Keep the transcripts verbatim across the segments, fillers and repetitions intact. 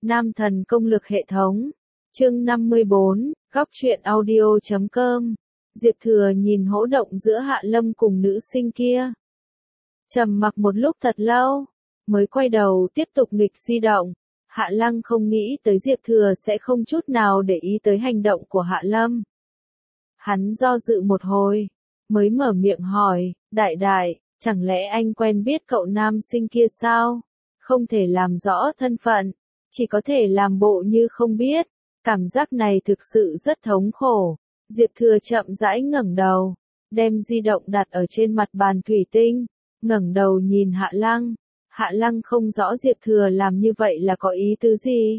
Nam thần công lực hệ thống. Chương năm mươi bốn, góc truyện audio chấm com. Diệp Thừa nhìn hỗn động giữa Hạ Lâm cùng nữ sinh kia. Trầm mặc một lúc thật lâu, mới quay đầu tiếp tục nghịch di động. Hạ Lăng không nghĩ tới Diệp Thừa sẽ không chút nào để ý tới hành động của Hạ Lâm. Hắn do dự một hồi, mới mở miệng hỏi, đại đại, chẳng lẽ anh quen biết cậu nam sinh kia sao? Không thể làm rõ thân phận, chỉ có thể làm bộ như không biết. Cảm giác này thực sự rất thống khổ. Diệp Thừa chậm rãi ngẩng đầu, đem di động đặt ở trên mặt bàn thủy tinh, ngẩng đầu nhìn Hạ Lăng. Hạ Lăng không rõ Diệp Thừa làm như vậy là có ý tứ gì.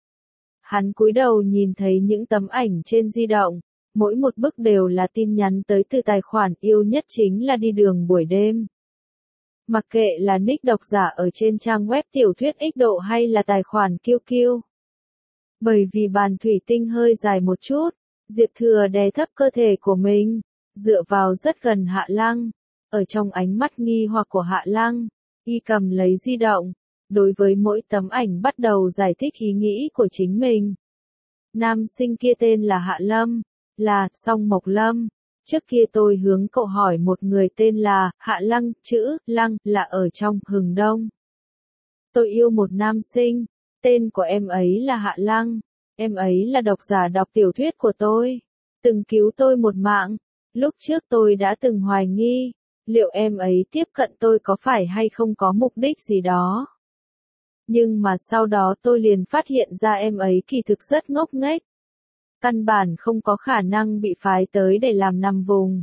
Hắn cúi đầu nhìn thấy những tấm ảnh trên di động, mỗi một bức đều là tin nhắn tới từ tài khoản yêu nhất chính là đi đường buổi đêm. Mặc kệ là nick độc giả ở trên trang web tiểu thuyết ích độ hay là tài khoản kiu kiu. Bởi vì bàn thủy tinh hơi dài một chút, Diệp Thừa đè thấp cơ thể của mình, dựa vào rất gần Hạ Lăng. Ở trong ánh mắt nghi hoặc của Hạ Lăng, y cầm lấy di động, đối với mỗi tấm ảnh bắt đầu giải thích ý nghĩ của chính mình. Nam sinh kia tên là Hạ Lâm, là Song Mộc Lâm. Trước kia tôi hướng cậu hỏi một người tên là Hạ Lăng, chữ Lăng là ở trong Hừng Đông. Tôi yêu một nam sinh, tên của em ấy là Hạ Lăng, em ấy là độc giả đọc tiểu thuyết của tôi, từng cứu tôi một mạng. Lúc trước tôi đã từng hoài nghi, liệu em ấy tiếp cận tôi có phải hay không có mục đích gì đó. Nhưng mà sau đó tôi liền phát hiện ra em ấy kỳ thực rất ngốc nghếch. Căn bản không có khả năng bị phái tới để làm nằm vùng.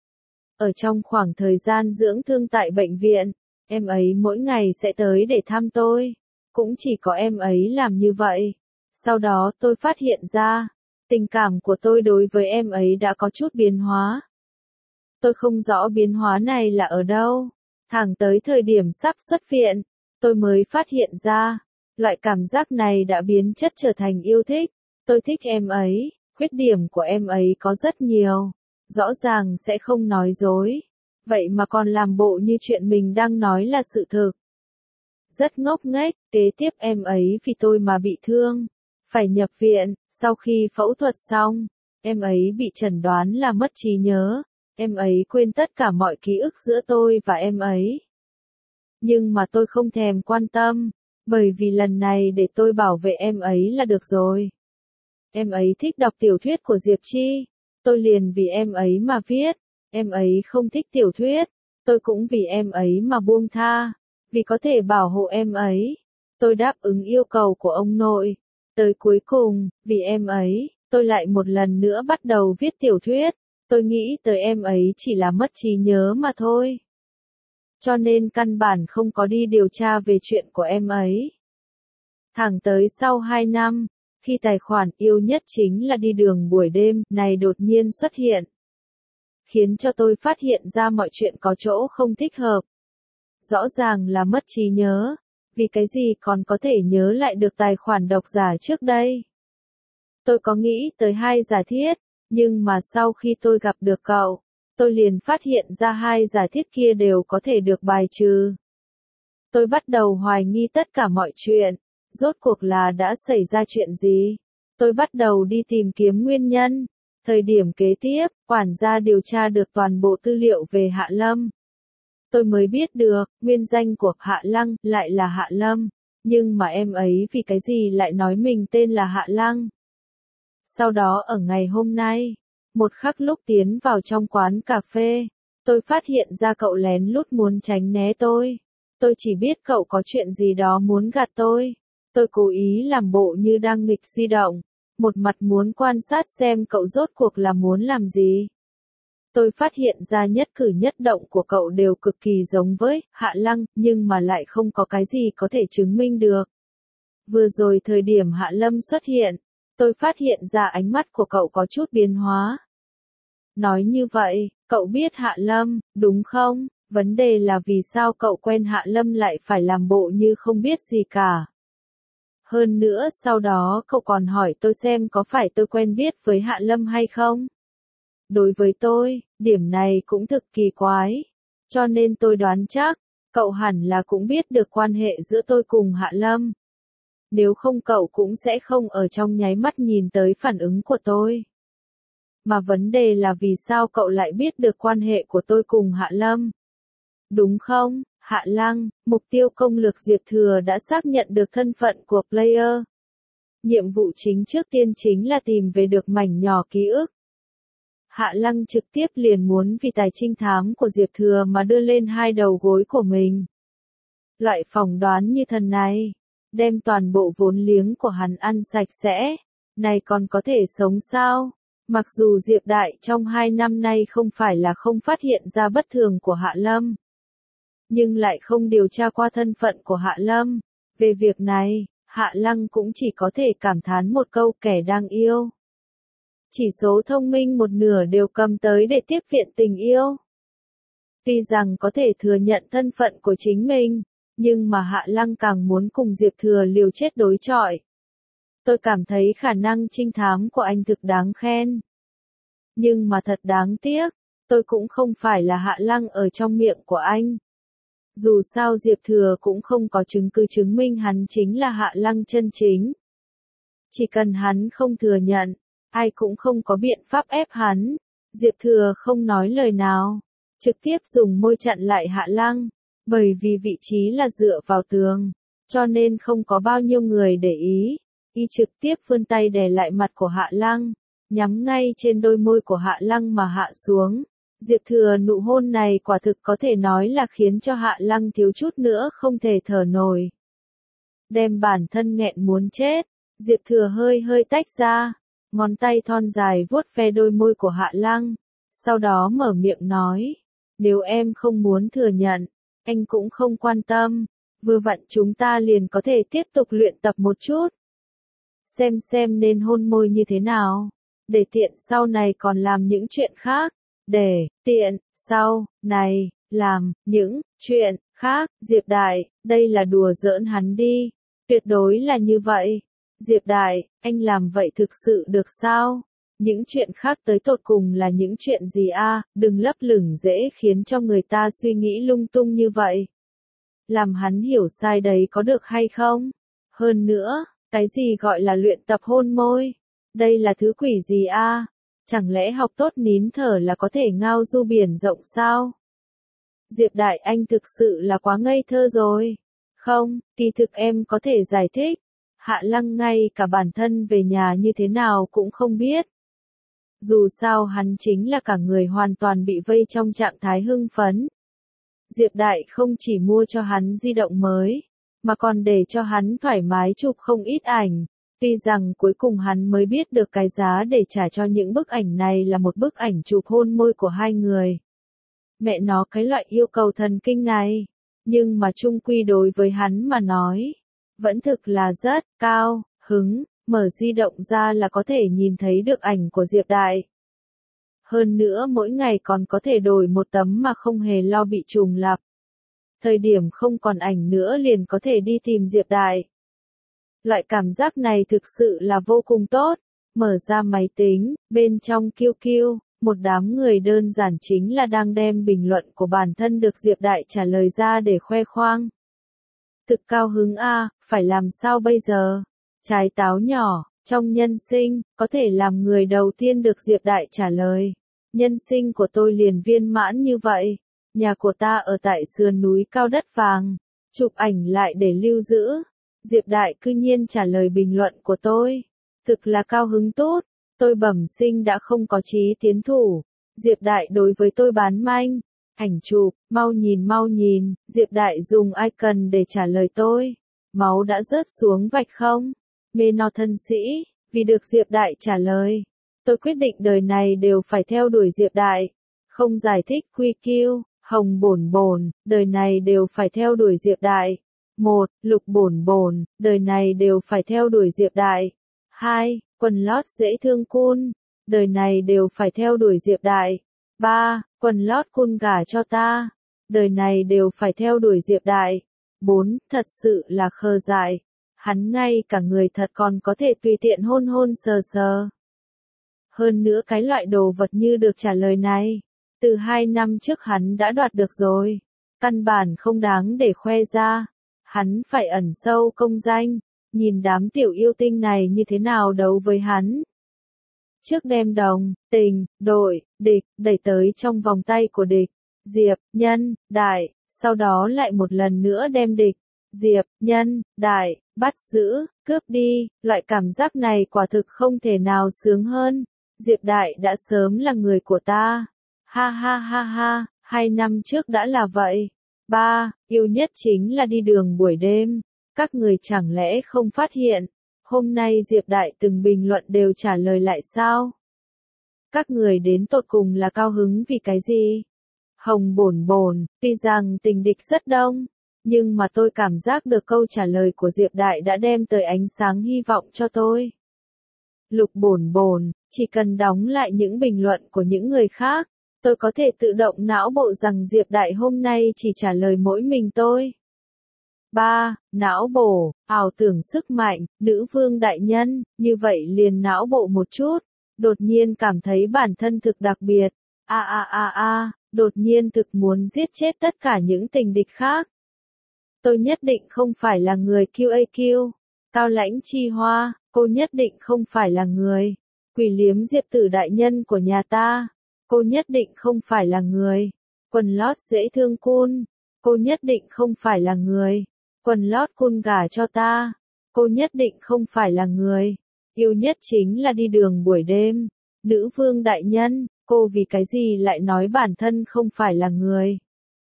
Ở trong khoảng thời gian dưỡng thương tại bệnh viện, em ấy mỗi ngày sẽ tới để thăm tôi. Cũng chỉ có em ấy làm như vậy. Sau đó tôi phát hiện ra, tình cảm của tôi đối với em ấy đã có chút biến hóa. Tôi không rõ biến hóa này là ở đâu. Thẳng tới thời điểm sắp xuất viện, tôi mới phát hiện ra, loại cảm giác này đã biến chất trở thành yêu thích. Tôi thích em ấy, khuyết điểm của em ấy có rất nhiều, rõ ràng sẽ không nói dối. Vậy mà còn làm bộ như chuyện mình đang nói là sự thực. Rất ngốc nghếch, kế tiếp em ấy vì tôi mà bị thương, phải nhập viện. Sau khi phẫu thuật xong, em ấy bị chẩn đoán là mất trí nhớ, em ấy quên tất cả mọi ký ức giữa tôi và em ấy. Nhưng mà tôi không thèm quan tâm, bởi vì lần này để tôi bảo vệ em ấy là được rồi. Em ấy thích đọc tiểu thuyết của Diệp Chi, tôi liền vì em ấy mà viết. Em ấy không thích tiểu thuyết, tôi cũng vì em ấy mà buông tha. Vì có thể bảo hộ em ấy, tôi đáp ứng yêu cầu của ông nội. Tới cuối cùng, vì em ấy, tôi lại một lần nữa bắt đầu viết tiểu thuyết. Tôi nghĩ tới em ấy chỉ là mất trí nhớ mà thôi. Cho nên căn bản không có đi điều tra về chuyện của em ấy. Thẳng tới sau hai năm, khi tài khoản yêu nhất chính là đi đường buổi đêm này đột nhiên xuất hiện. Khiến cho tôi phát hiện ra mọi chuyện có chỗ không thích hợp. Rõ ràng là mất trí nhớ, vì cái gì còn có thể nhớ lại được tài khoản độc giả trước đây. Tôi có nghĩ tới hai giả thiết, nhưng mà sau khi tôi gặp được cậu, tôi liền phát hiện ra hai giả thiết kia đều có thể được bài trừ. Tôi bắt đầu hoài nghi tất cả mọi chuyện, rốt cuộc là đã xảy ra chuyện gì. Tôi bắt đầu đi tìm kiếm nguyên nhân. Thời điểm kế tiếp, quản gia điều tra được toàn bộ tư liệu về Hạ Lâm. Tôi mới biết được, nguyên danh của Hạ Lăng lại là Hạ Lâm, nhưng mà em ấy vì cái gì lại nói mình tên là Hạ Lăng. Sau đó ở ngày hôm nay, một khắc lúc tiến vào trong quán cà phê, tôi phát hiện ra cậu lén lút muốn tránh né tôi. Tôi chỉ biết cậu có chuyện gì đó muốn gạt tôi. Tôi cố ý làm bộ như đang nghịch di động, một mặt muốn quan sát xem cậu rốt cuộc là muốn làm gì. Tôi phát hiện ra nhất cử nhất động của cậu đều cực kỳ giống với Hạ Lăng, nhưng mà lại không có cái gì có thể chứng minh được. Vừa rồi thời điểm Hạ Lâm xuất hiện, tôi phát hiện ra ánh mắt của cậu có chút biến hóa. Nói như vậy, cậu biết Hạ Lâm, đúng không? Vấn đề là vì sao cậu quen Hạ Lâm lại phải làm bộ như không biết gì cả. Hơn nữa sau đó cậu còn hỏi tôi xem có phải tôi quen biết với Hạ Lâm hay không. Đối với tôi, điểm này cũng thực kỳ quái. Cho nên tôi đoán chắc, cậu hẳn là cũng biết được quan hệ giữa tôi cùng Hạ Lâm. Nếu không cậu cũng sẽ không ở trong nháy mắt nhìn tới phản ứng của tôi. Mà vấn đề là vì sao cậu lại biết được quan hệ của tôi cùng Hạ Lâm? Đúng không, Hạ Lăng, mục tiêu công lược Diệp Thừa đã xác nhận được thân phận của player. Nhiệm vụ chính trước tiên chính là tìm về được mảnh nhỏ ký ức. Hạ Lăng trực tiếp liền muốn vì tài trinh thám của Diệp Thừa mà đưa lên hai đầu gối của mình. Loại phỏng đoán như thần này, đem toàn bộ vốn liếng của hắn ăn sạch sẽ, này còn có thể sống sao? Mặc dù Diệp Đại trong hai năm nay không phải là không phát hiện ra bất thường của Hạ Lâm, nhưng lại không điều tra qua thân phận của Hạ Lâm. Về việc này, Hạ Lăng cũng chỉ có thể cảm thán một câu kẻ đang yêu. Chỉ số thông minh một nửa đều cầm tới để tiếp viện tình yêu. Tuy rằng có thể thừa nhận thân phận của chính mình, nhưng mà Hạ Lăng càng muốn cùng Diệp Thừa liều chết đối chọi. Tôi cảm thấy khả năng trinh thám của anh thực đáng khen. Nhưng mà thật đáng tiếc, tôi cũng không phải là Hạ Lăng ở trong miệng của anh. Dù sao Diệp Thừa cũng không có chứng cứ chứng minh hắn chính là Hạ Lăng chân chính. Chỉ cần hắn không thừa nhận, ai cũng không có biện pháp ép hắn. Diệp Thừa không nói lời nào, trực tiếp dùng môi chặn lại Hạ Lăng, bởi vì vị trí là dựa vào tường, cho nên không có bao nhiêu người để ý. Y trực tiếp vươn tay đè lại mặt của Hạ Lăng, nhắm ngay trên đôi môi của Hạ Lăng mà hạ xuống. Diệp Thừa nụ hôn này quả thực có thể nói là khiến cho Hạ Lăng thiếu chút nữa không thể thở nổi. Đem bản thân nghẹn muốn chết, Diệp Thừa hơi hơi tách ra, ngón tay thon dài vuốt ve đôi môi của Hạ Lăng, sau đó mở miệng nói, nếu em không muốn thừa nhận, anh cũng không quan tâm, vừa vặn chúng ta liền có thể tiếp tục luyện tập một chút. Xem xem nên hôn môi như thế nào, để tiện sau này còn làm những chuyện khác, để tiện sau này làm những chuyện khác. Diệp Đại, đây là đùa giỡn hắn đi, tuyệt đối là như vậy. Diệp Đại, anh làm vậy thực sự được sao? Những chuyện khác tới tột cùng là những chuyện gì a? Đừng lấp lửng dễ khiến cho người ta suy nghĩ lung tung như vậy. Làm hắn hiểu sai đấy có được hay không? Hơn nữa, cái gì gọi là luyện tập hôn môi? Đây là thứ quỷ gì a? Chẳng lẽ học tốt nín thở là có thể ngao du biển rộng sao? Diệp Đại anh thực sự là quá ngây thơ rồi. Không, kỳ thực em có thể giải thích. Hạ Lăng ngay cả bản thân về nhà như thế nào cũng không biết. Dù sao hắn chính là cả người hoàn toàn bị vây trong trạng thái hưng phấn. Diệp Đại không chỉ mua cho hắn di động mới, mà còn để cho hắn thoải mái chụp không ít ảnh. Tuy rằng cuối cùng hắn mới biết được cái giá để trả cho những bức ảnh này là một bức ảnh chụp hôn môi của hai người. Mẹ nó cái loại yêu cầu thần kinh này, nhưng mà chung quy đối với hắn mà nói, vẫn thực là rất cao hứng, mở di động ra là có thể nhìn thấy được ảnh của Diệp Đại. Hơn nữa mỗi ngày còn có thể đổi một tấm mà không hề lo bị trùng lặp. Thời điểm không còn ảnh nữa liền có thể đi tìm Diệp Đại. Loại cảm giác này thực sự là vô cùng tốt. Mở ra máy tính, bên trong Q Q, một đám người đơn giản chính là đang đem bình luận của bản thân được Diệp Đại trả lời ra để khoe khoang. Thực cao hứng a, phải làm sao bây giờ? Trái táo nhỏ, trong nhân sinh, có thể làm người đầu tiên được Diệp Đại trả lời. Nhân sinh của tôi liền viên mãn như vậy. Nhà của ta ở tại sườn núi cao đất vàng. Chụp ảnh lại để lưu giữ. Diệp Đại cư nhiên trả lời bình luận của tôi. Thực là cao hứng tốt. Tôi bẩm sinh đã không có chí tiến thủ. Diệp Đại đối với tôi bán manh. Ảnh chụp, mau nhìn mau nhìn. Diệp Đại dùng icon để trả lời tôi. Máu đã rớt xuống vạch không? Mê no thân sĩ. Vì được Diệp Đại trả lời, tôi quyết định đời này đều phải theo đuổi Diệp Đại. Không giải thích quy kiu, hồng bổn bổn, đời này đều phải theo đuổi Diệp Đại. Một, lục bổn bổn, đời này đều phải theo đuổi Diệp Đại. Hai, quần lót dễ thương cun, đời này đều phải theo đuổi Diệp Đại. Ba, quần lót cun gả cho ta, đời này đều phải theo đuổi Diệp Đại. Bốn, thật sự là khờ dại. Hắn ngay cả người thật còn có thể tùy tiện hôn hôn sờ sờ. Hơn nữa cái loại đồ vật như được trả lời này, từ hai năm trước hắn đã đoạt được rồi. Căn bản không đáng để khoe ra. Hắn phải ẩn sâu công danh, nhìn đám tiểu yêu tinh này như thế nào đấu với hắn. Trước đem đồng, tình, đội, địch, đẩy tới trong vòng tay của địch, Diệp, Nhân, Đại, sau đó lại một lần nữa đem địch, Diệp, Nhân, Đại, bắt giữ, cướp đi, loại cảm giác này quả thực không thể nào sướng hơn. Diệp Đại đã sớm là người của ta. Ha ha ha ha, hai năm trước đã là vậy. Ba, yêu nhất chính là đi đường buổi đêm. Các người chẳng lẽ không phát hiện, hôm nay Diệp Đại từng bình luận đều trả lời lại sao? Các người đến tột cùng là cao hứng vì cái gì? Hồng bổn bổn, tuy rằng tình địch rất đông, nhưng mà tôi cảm giác được câu trả lời của Diệp Đại đã đem tới ánh sáng hy vọng cho tôi. Lục bổn bổn, chỉ cần đóng lại những bình luận của những người khác, tôi có thể tự động não bộ rằng Diệp Đại hôm nay chỉ trả lời mỗi mình tôi. Ba, não bộ, ảo tưởng sức mạnh, nữ vương đại nhân, như vậy liền não bộ một chút, đột nhiên cảm thấy bản thân thực đặc biệt. A a a a, đột nhiên thực muốn giết chết tất cả những tình địch khác. Tôi nhất định không phải là người quy a quy. Cao Lãnh Chi Hoa, cô nhất định không phải là người. Quỷ liếm Diệp Tử đại nhân của nhà ta. Cô nhất định không phải là người. Quần lót dễ thương cun. Cô nhất định không phải là người. Quần lót cun gả cho ta. Cô nhất định không phải là người. Yêu nhất chính là đi đường buổi đêm. Nữ vương đại nhân, cô vì cái gì lại nói bản thân không phải là người?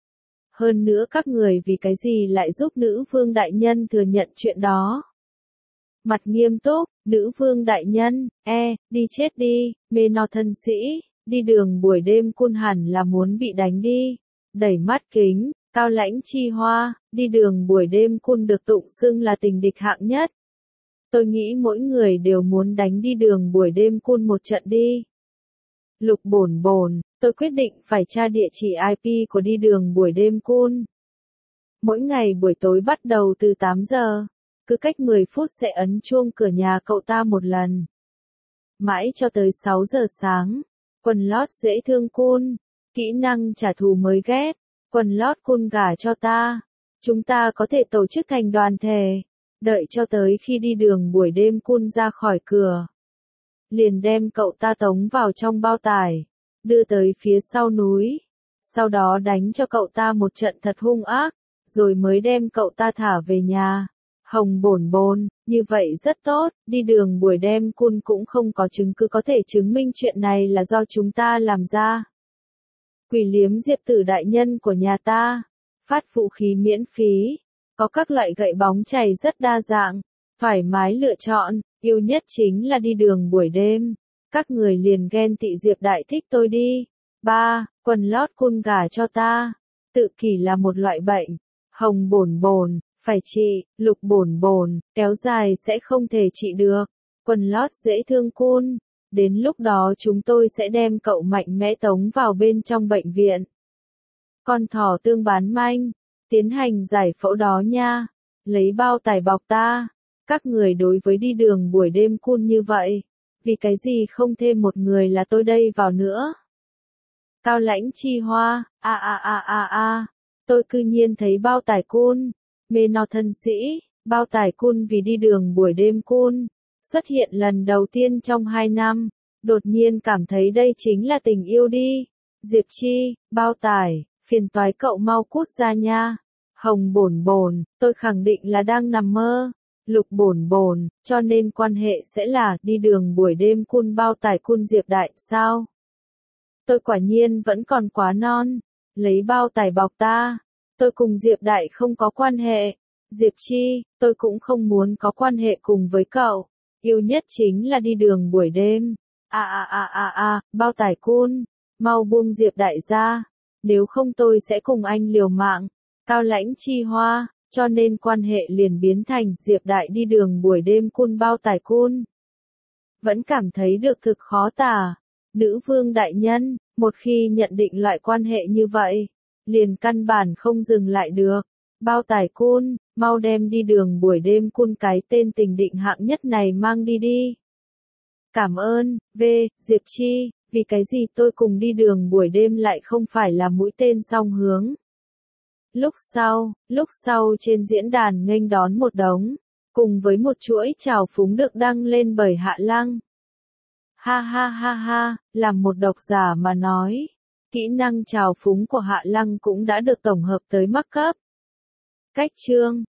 Hơn nữa các người vì cái gì lại giúp nữ vương đại nhân thừa nhận chuyện đó? Mặt nghiêm túc, nữ vương đại nhân, e, đi chết đi, mê no thân sĩ, đi đường buổi đêm cun hẳn là muốn bị đánh đi. Đẩy mắt kính, Cao Lãnh Chi Hoa, đi đường buổi đêm cun được tụng xưng là tình địch hạng nhất. Tôi nghĩ mỗi người đều muốn đánh đi đường buổi đêm cun một trận đi. Lục bổn bổn, tôi quyết định phải tra địa chỉ i pê của đi đường buổi đêm cun. Mỗi ngày buổi tối bắt đầu từ tám giờ, cứ cách mười phút sẽ ấn chuông cửa nhà cậu ta một lần. Mãi cho tới sáu giờ sáng, quần lót dễ thương cun, kỹ năng trả thù mới ghét, quần lót cun gả cho ta. Chúng ta có thể tổ chức thành đoàn thể, đợi cho tới khi đi đường buổi đêm cun ra khỏi cửa. Liền đem cậu ta tống vào trong bao tải, đưa tới phía sau núi, sau đó đánh cho cậu ta một trận thật hung ác, rồi mới đem cậu ta thả về nhà. Hồng bổn bổn, như vậy rất tốt, đi đường buổi đêm cun cũng không có chứng cứ có thể chứng minh chuyện này là do chúng ta làm ra. Quỷ liếm Diệp Tử đại nhân của nhà ta, phát vũ khí miễn phí, có các loại gậy bóng chày rất đa dạng, thoải mái lựa chọn. Yêu nhất chính là đi đường buổi đêm. Các người liền ghen tị Diệp Đại thích tôi đi. Ba, quần lót cun gả cho ta. Tự kỷ là một loại bệnh. Hồng bổn bổn, phải trị, lục bổn bổn, kéo dài sẽ không thể trị được. Quần lót dễ thương cun. Đến lúc đó chúng tôi sẽ đem cậu mạnh mẽ tống vào bên trong bệnh viện. Con thỏ tương bán manh. Tiến hành giải phẫu đó nha. Lấy bao tải bọc ta. Các người đối với đi đường buổi đêm cun như vậy, vì cái gì không thêm một người là tôi đây vào nữa? Cao Lãnh Chi Hoa, a a a a a, tôi cư nhiên thấy bao tải cun, mê no thân sĩ, bao tải cun vì đi đường buổi đêm cun, xuất hiện lần đầu tiên trong hai năm, đột nhiên cảm thấy đây chính là tình yêu đi. Diệp Chi, bao tải, phiền toái cậu mau cút ra nha. Hồng bổn bổn, tôi khẳng định là đang nằm mơ. Lục bổn bổn, cho nên quan hệ sẽ là đi đường buổi đêm cun bao tải cun Diệp Đại sao? Tôi quả nhiên vẫn còn quá non, lấy bao tải bọc ta. Tôi cùng Diệp Đại không có quan hệ. Diệp Chi, tôi cũng không muốn có quan hệ cùng với cậu. Yêu nhất chính là đi đường buổi đêm. A a a a a, bao tải cun, mau buông Diệp Đại ra, nếu không tôi sẽ cùng anh liều mạng. Cao Lãnh Chi Hoa. Cho nên quan hệ liền biến thành Diệp Đại đi đường buổi đêm cun bao tải cun. Vẫn cảm thấy được thực khó tả. Nữ vương đại nhân, một khi nhận định loại quan hệ như vậy, liền căn bản không dừng lại được. Bao tải cun, mau đem đi đường buổi đêm cun cái tên tình định hạng nhất này mang đi đi. Cảm ơn, V, Diệp Chi, vì cái gì tôi cùng đi đường buổi đêm lại không phải là mũi tên song hướng. Lúc sau, lúc sau trên diễn đàn nghênh đón một đống cùng với một chuỗi trào phúng được đăng lên bởi Hạ Lăng. Ha ha ha ha, làm một độc giả mà nói, kỹ năng trào phúng của Hạ Lăng cũng đã được tổng hợp tới mắc cấp. Cách chương